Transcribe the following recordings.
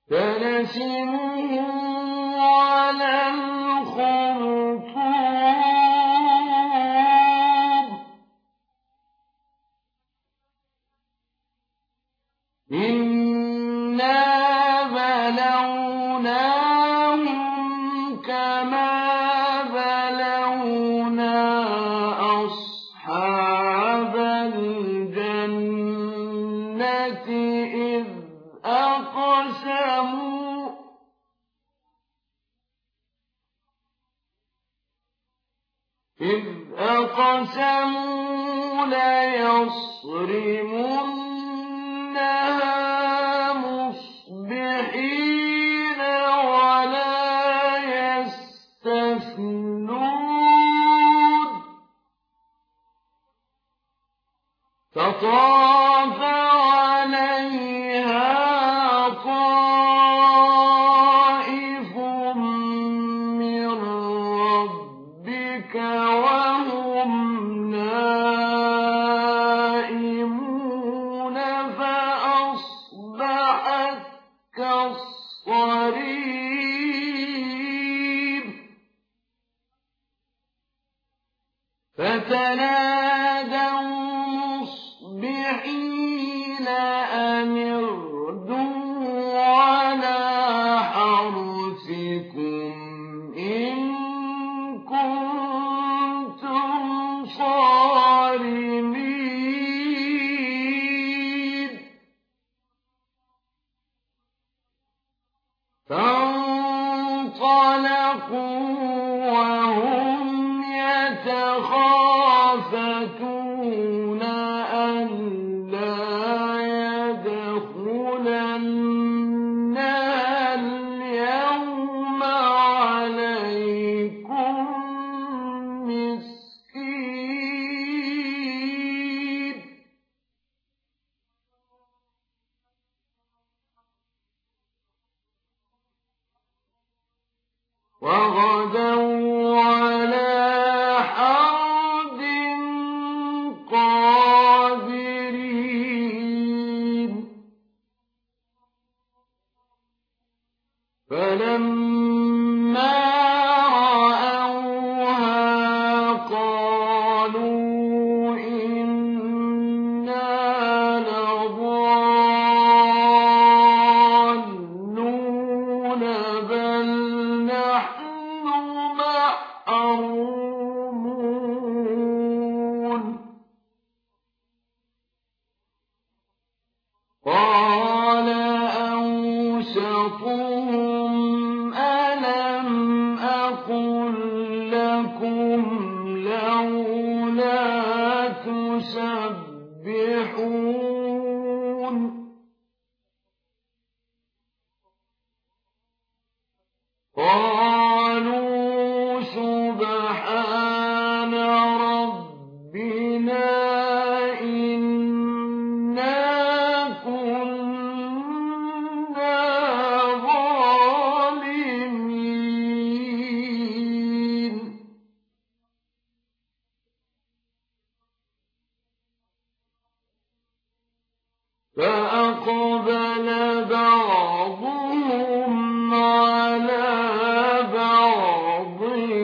سنسمه على الخرطوم إنا بلوناهم كما بلونا أصحاب الجنة إذ أقسموا ليصرمنها مصبحين ولا يستثنون فطاف عليها طائف من ربك وهم نائمون فأصبحت كالصريم فتنادوا مصبحين أن اغدوا على حرثكم إن كنتم صارمين فانطلقوا وهم يتخافتون ألا يدخلنها اليوم عليكم مسكين وغدوا على حرد قادرين فلما رأوها قالوا إنا لضالون بل نحن محرومون قال أوسطهم ألم أقل لكم لولا تسبحون قالوا سبحان ربنا إنا كنا ظالمين فأقبل بعضهم على بعض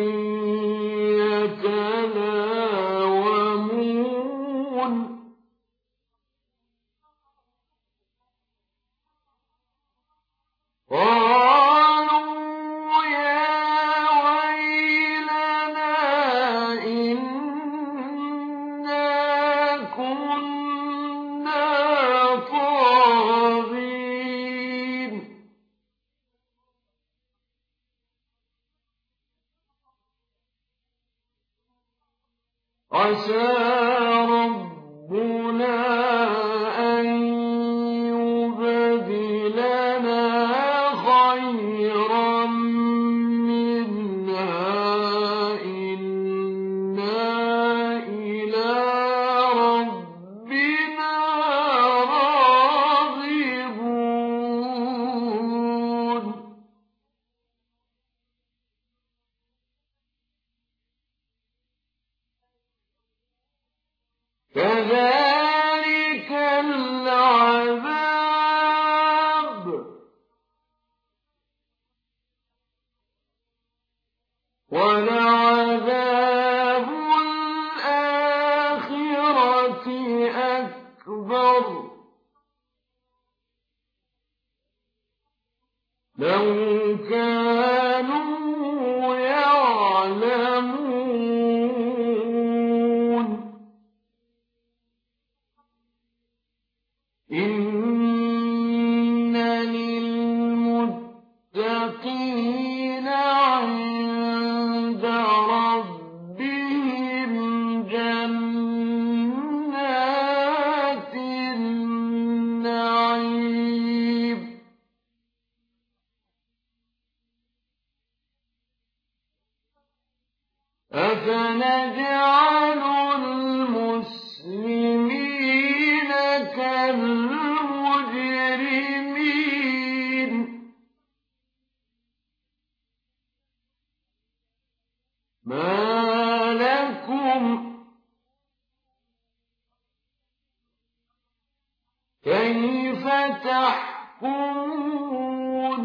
يتلاومون قالوا يا ويلنا إنا كنا طاغين عسى ربنا أن يبدلنا خيرا منها إنا إلى ربنا راغبون لَوْ كَانُوا يَعْلَمُونَ إِنَّ لِلْمُتَّقِينَ عِندَ رَبِّهِمْ جَنَّاتِ النَّعِيمِ أَفَنَجْعَلُ الْمُسْلِمِينَ كَالْمُجْرِمِينَ مَا لَكُمْ كَيْفَ تَحْكُمُونَ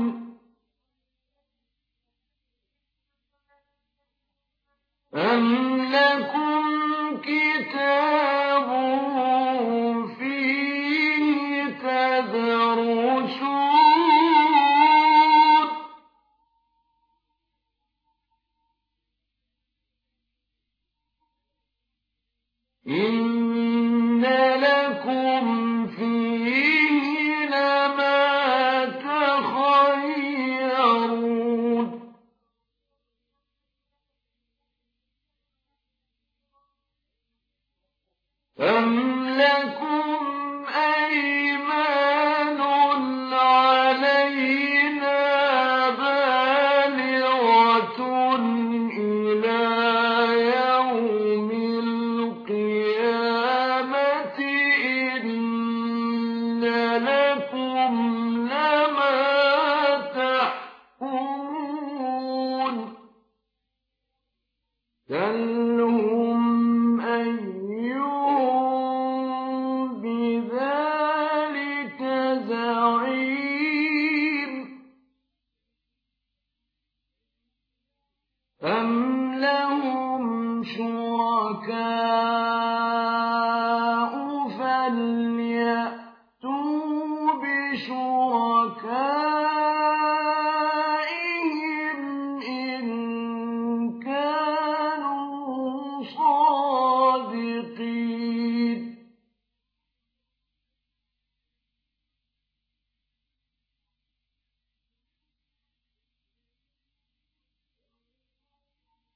أَمْ لَكُمْ كِتَابٌ فِيهِ تَدْرُسُونَ إِنَّ لَكُمْ فِيهِ لَمَا تَخَيَّرُونَ أَمْ لَكُمْ أَيْمَانٌ عَلَيْنَا بَالِغَةٌ إِلَىٰ يَوْمِ الْقِيَامَةِ إِنَّ لَكُمْ لَمَا تَحْكُمُونَ سَلْهُمْ أَيُّهُم بِذَٰلِكَ زَعِيمٌ أَمْ لَهُمْ شُرَكَاءُ فَلْيَأْتُوا بِشُرَكَائِهِمْ إِن كَانُوا صَادِقِينَ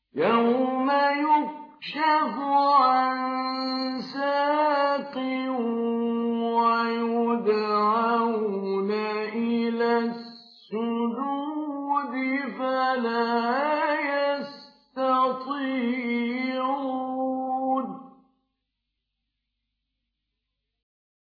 يَوْمَ يُكْشَفُ عَن سَاقٍ